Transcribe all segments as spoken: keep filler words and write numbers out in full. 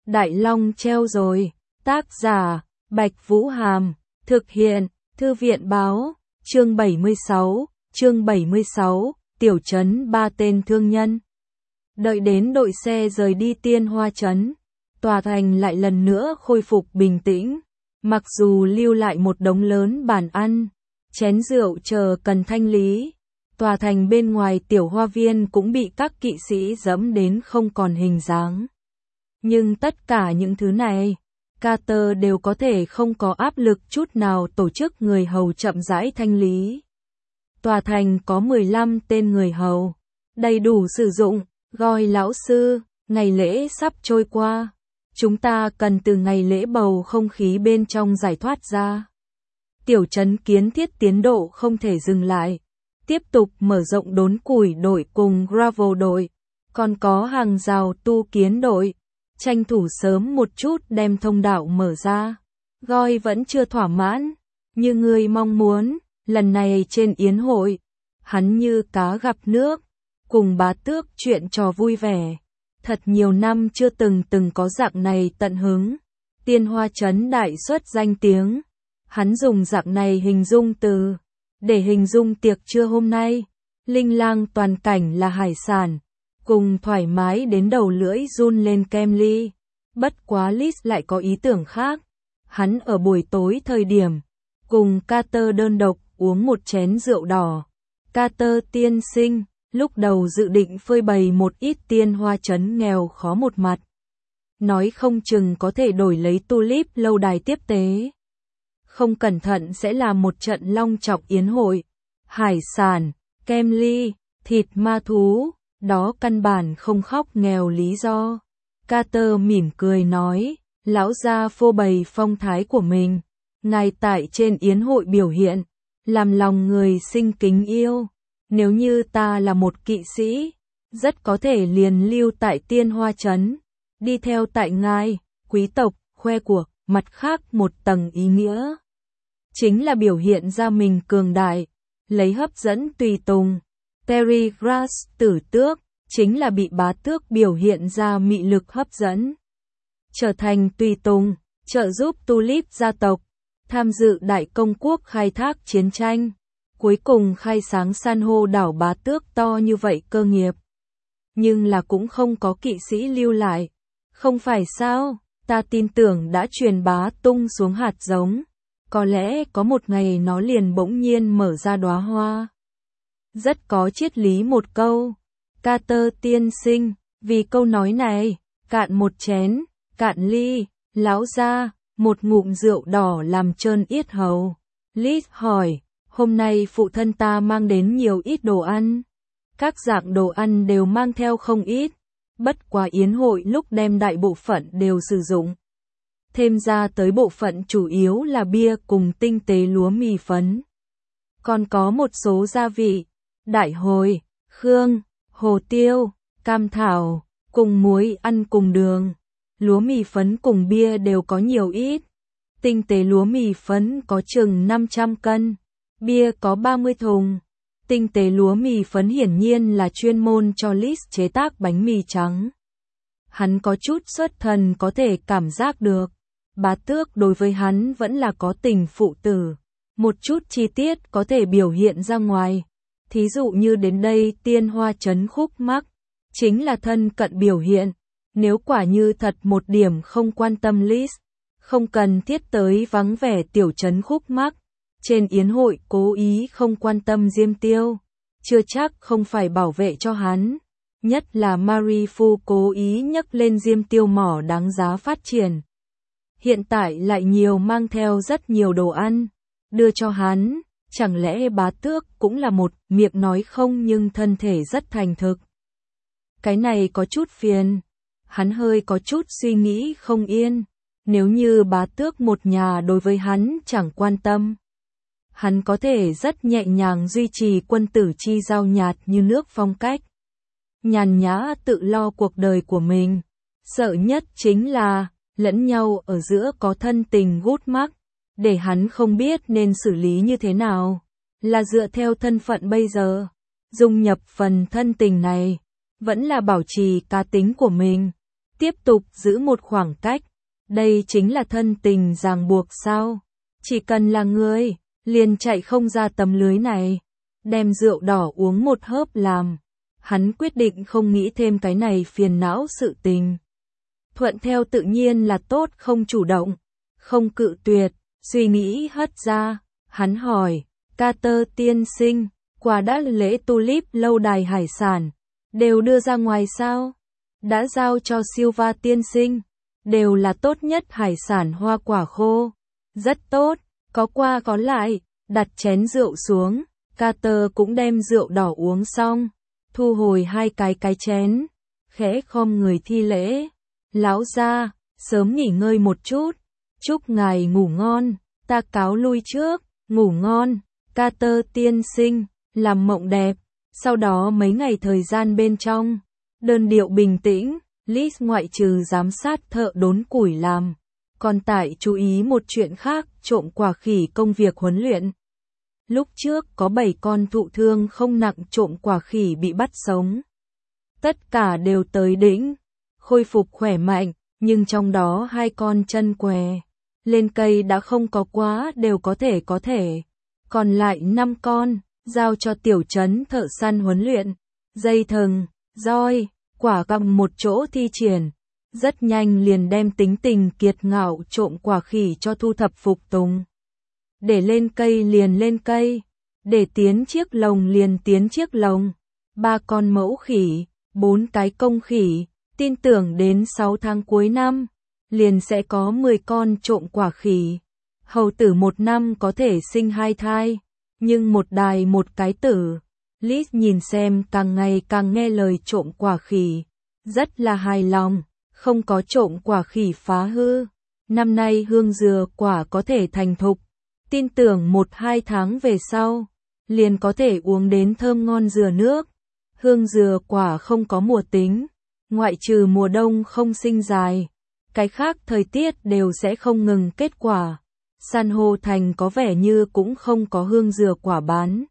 Đại Long treo rồi. Tác giả, Bạch Vũ Hàm. Thực hiện, Thư viện Báo. Chương bảy mươi sáu, chương bảy mươi sáu, tiểu trấn ba tên thương nhân. Đợi đến đội xe rời đi Tiên Hoa trấn, tòa thành lại lần nữa khôi phục bình tĩnh. Mặc dù lưu lại một đống lớn bàn ăn, chén rượu chờ cần thanh lý, tòa thành bên ngoài tiểu hoa viên cũng bị các kỵ sĩ dẫm đến không còn hình dáng. Nhưng tất cả những thứ này, Carter đều có thể không có áp lực chút nào tổ chức người hầu chậm rãi thanh lý. Tòa thành có mười lăm tên người hầu, đầy đủ sử dụng. Gọi lão sư, ngày lễ sắp trôi qua. Chúng ta cần từ ngày lễ bầu không khí bên trong giải thoát ra. Tiểu trấn kiến thiết tiến độ không thể dừng lại. Tiếp tục mở rộng đốn củi đội cùng gravel đội. Còn có hàng rào tu kiến đội. Tranh thủ sớm một chút đem thông đạo mở ra. Gọi vẫn chưa thỏa mãn. Như người mong muốn, lần này trên yến hội, hắn như cá gặp nước. Cùng bá tước chuyện trò vui vẻ. Thật nhiều năm chưa từng từng có dạng này tận hứng. Tiên Hoa trấn đại xuất danh tiếng. Hắn dùng dạng này hình dung từ, để hình dung tiệc trưa hôm nay. Linh lang toàn cảnh là hải sản. Cùng thoải mái đến đầu lưỡi run lên kem ly. Bất quá Liz lại có ý tưởng khác. Hắn ở buổi tối thời điểm, cùng Carter đơn độc uống một chén rượu đỏ. Carter tiên sinh, lúc đầu dự định phơi bày một ít Tiên Hoa trấn nghèo khó một mặt. Nói không chừng có thể đổi lấy tulip lâu đài tiếp tế. Không cẩn thận sẽ làm một trận long trọng yến hội. Hải sản, kem ly, thịt ma thú, đó căn bản không khóc nghèo lý do. Carter mỉm cười nói, lão gia phô bày phong thái của mình. Ngài tại trên yến hội biểu hiện, làm lòng người sinh kính yêu. Nếu như ta là một kỵ sĩ, rất có thể liền lưu tại Tiên Hoa trấn, đi theo tại ngài, quý tộc, khoe cuộc, mặt khác một tầng ý nghĩa. Chính là biểu hiện ra mình cường đại, lấy hấp dẫn tùy tùng. Terry Grass tử tước, chính là bị bá tước biểu hiện ra mị lực hấp dẫn. Trở thành tùy tùng, trợ giúp Tulip gia tộc, tham dự đại công quốc khai thác chiến tranh. Cuối cùng khai sáng san hô đảo bá tước to như vậy cơ nghiệp. Nhưng là cũng không có kỵ sĩ lưu lại. Không phải sao, ta tin tưởng đã truyền bá tung xuống hạt giống. Có lẽ có một ngày nó liền bỗng nhiên mở ra đóa hoa. Rất có triết lý một câu. Carter tiên sinh, vì câu nói này, cạn một chén, cạn ly, lão ra, một ngụm rượu đỏ làm trơn yết hầu. Liz hỏi. Hôm nay phụ thân ta mang đến nhiều ít đồ ăn. Các dạng đồ ăn đều mang theo không ít. Bất quá yến hội lúc đem đại bộ phận đều sử dụng. Thêm ra tới bộ phận chủ yếu là bia cùng tinh tế lúa mì phấn. Còn có một số gia vị, đại hồi, khương, hồ tiêu, cam thảo, cùng muối ăn cùng đường. Lúa mì phấn cùng bia đều có nhiều ít. Tinh tế lúa mì phấn có chừng năm trăm cân. Bia có ba mươi thùng. Tinh tế lúa mì phấn hiển nhiên là chuyên môn cho Liz chế tác bánh mì trắng. Hắn có chút xuất thần có thể cảm giác được. Bá tước đối với hắn vẫn là có tình phụ tử. Một chút chi tiết có thể biểu hiện ra ngoài. Thí dụ như đến đây Tiên Hoa trấn khúc mắc. Chính là thân cận biểu hiện. Nếu quả như thật một điểm không quan tâm Liz. Không cần thiết tới vắng vẻ tiểu trấn khúc mắc. Trên yến hội cố ý không quan tâm Diêm Tiêu, chưa chắc không phải bảo vệ cho hắn. Nhất là Marie Phu cố ý nhắc lên Diêm Tiêu mỏ đáng giá phát triển. Hiện tại lại nhiều mang theo rất nhiều đồ ăn, đưa cho hắn. Chẳng lẽ bá tước cũng là một miệng nói không nhưng thân thể rất thành thực. Cái này có chút phiền. Hắn hơi có chút suy nghĩ không yên. Nếu như bá tước một nhà đối với hắn chẳng quan tâm. Hắn có thể rất nhẹ nhàng duy trì quân tử chi giao nhạt như nước phong cách. Nhàn nhã tự lo cuộc đời của mình. Sợ nhất chính là, lẫn nhau ở giữa có thân tình gút mắc, để hắn không biết nên xử lý như thế nào. Là dựa theo thân phận bây giờ, dung nhập phần thân tình này, vẫn là bảo trì cá tính của mình. tiếp tục giữ một khoảng cách. Đây chính là thân tình ràng buộc sao? Chỉ cần là người, liền chạy không ra tấm lưới này. Đem rượu đỏ uống một hớp làm. Hắn quyết định không nghĩ thêm cái này phiền não sự tình. Thuận theo tự nhiên là tốt, không chủ động, không cự tuyệt, suy nghĩ hất ra. Hắn hỏi, Carter tiên sinh, quà đã lễ tulip lâu đài hải sản, đều đưa ra ngoài sao? Đã giao cho Silva tiên sinh, đều là tốt nhất hải sản hoa quả khô. Rất tốt, có qua có lại, đặt chén rượu xuống, Carter cũng đem rượu đỏ uống xong, thu hồi hai cái cái chén, khẽ khom người thi lễ. Lão gia, sớm nghỉ ngơi một chút, chúc ngài ngủ ngon, ta cáo lui trước, ngủ ngon, Carter tiên sinh, làm mộng đẹp. Sau đó mấy ngày thời gian bên trong, đơn điệu bình tĩnh, Liz ngoại trừ giám sát thợ đốn củi làm, còn tại chú ý một chuyện khác, trộm quả khỉ công việc huấn luyện. Lúc trước có bảy con thụ thương không nặng trộm quả khỉ bị bắt sống. Tất cả đều tới đỉnh, khôi phục khỏe mạnh, nhưng trong đó hai con chân què, lên cây đã không có quá đều có thể có thể. Còn lại năm con, giao cho tiểu trấn thợ săn huấn luyện, dây thừng, roi, quả gặm một chỗ thi triển. Rất nhanh liền đem tính tình kiệt ngạo trộm quả khỉ cho thu thập phục tùng. Để lên cây liền lên cây, để tiến chiếc lồng liền tiến chiếc lồng. Ba con mẫu khỉ, bốn cái công khỉ, tin tưởng đến sáu tháng cuối năm, liền sẽ có mười con trộm quả khỉ. Hầu tử một năm có thể sinh hai thai, nhưng một đài một cái tử. Liz nhìn xem càng ngày càng nghe lời trộm quả khỉ, rất là hài lòng, không có trộm quả khỉ phá hư. Năm nay hương dừa quả có thể thành thục, tin tưởng một hai tháng về sau, liền có thể uống đến thơm ngon dừa nước. Hương dừa quả không có mùa tính, ngoại trừ mùa đông không sinh dài, cái khác thời tiết đều sẽ không ngừng kết quả. San hô thành có vẻ như cũng không có hương dừa quả bán.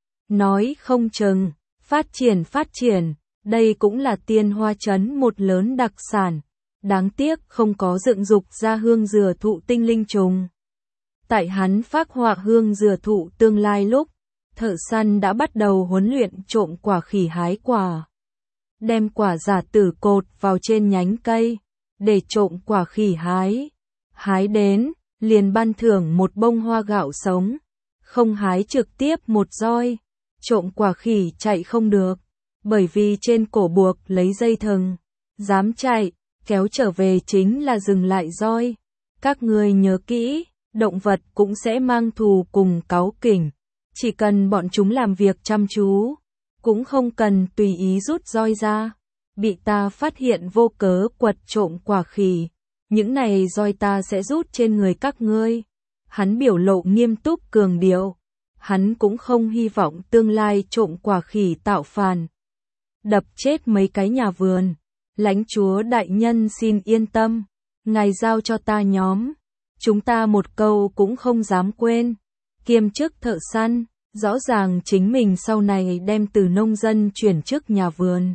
Nói không chừng, phát triển phát triển, đây cũng là Tiên Hoa trấn một lớn đặc sản. Đáng tiếc không có dựng dục ra hương dừa thụ tinh linh trùng. Tại hắn phác họa hương dừa thụ tương lai lúc, thợ săn đã bắt đầu huấn luyện trộm quả khỉ hái quả. Đem quả giả tử cột vào trên nhánh cây, để trộm quả khỉ hái. Hái đến, liền ban thưởng một bông hoa gạo sống. Không hái trực tiếp một roi, trộm quả khỉ chạy không được, bởi vì trên cổ buộc lấy dây thừng. Dám chạy, kéo trở về chính là dừng lại roi. Các ngươi nhớ kỹ, động vật cũng sẽ mang thù cùng cáu kỉnh. Chỉ cần bọn chúng làm việc chăm chú, cũng không cần tùy ý rút roi ra. Bị ta phát hiện vô cớ quật trộm quả khỉ, những này roi ta sẽ rút trên người các ngươi. Hắn biểu lộ nghiêm túc cường điệu. Hắn cũng không hy vọng tương lai trộm quả khỉ tạo phản, đập chết mấy cái nhà vườn. Lãnh chúa đại nhân xin yên tâm, ngài giao cho ta nhóm, chúng ta một câu cũng không dám quên. Kiêm chức thợ săn, rõ ràng chính mình sau này đem từ nông dân chuyển chức nhà vườn.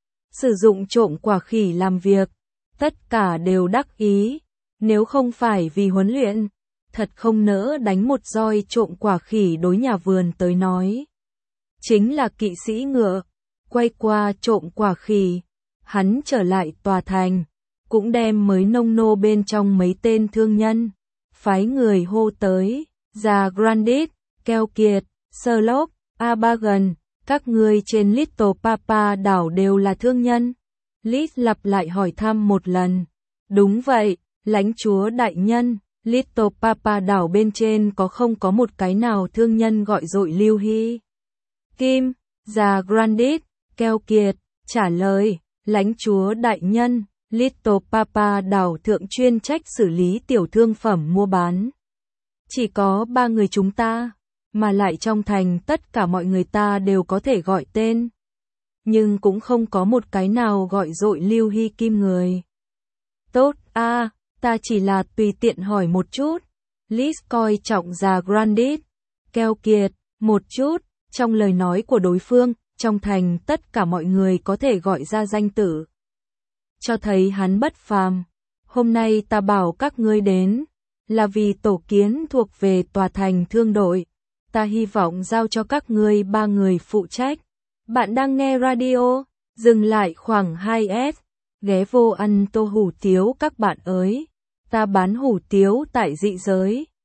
Sử dụng trộm quả khỉ làm việc, tất cả đều đắc ý. Nếu không phải vì huấn luyện, thật không nỡ đánh một roi trộm quả khỉ đối nhà vườn tới nói. Chính là kỵ sĩ ngựa, quay qua trộm quả khỉ. Hắn trở lại tòa thành, cũng đem mới nông nô bên trong mấy tên thương nhân, phái người hô tới, già Grandit, keo kiệt, Sherlock, Abagan, các ngươi trên Little Papa đảo đều là thương nhân. Liz lặp lại hỏi thăm một lần. Đúng vậy, lãnh chúa đại nhân, Little Papa đảo bên trên có không có một cái nào thương nhân gọi dội Lưu Hy Kim, già Grandit, keo kiệt, trả lời. Lãnh chúa đại nhân, Little Papa đảo thượng chuyên trách xử lý tiểu thương phẩm mua bán. Chỉ có ba người chúng ta, mà lại trong thành tất cả mọi người ta đều có thể gọi tên. Nhưng cũng không có một cái nào gọi dội Lưu Hy Kim người. Tốt, a, à, ta chỉ là tùy tiện hỏi một chút. Liz coi trọng già Grandit, keo kiệt, một chút, trong lời nói của đối phương. Trong thành tất cả mọi người có thể gọi ra danh tử. cho thấy hắn bất phàm. Hôm nay ta bảo các ngươi đến, là vì tổ kiến thuộc về tòa thành thương đội. Ta hy vọng giao cho các ngươi ba người phụ trách. Bạn đang nghe radio, dừng lại khoảng hai s, ghé vô ăn tô hủ tiếu các bạn ơi. Ta bán hủ tiếu tại dị giới.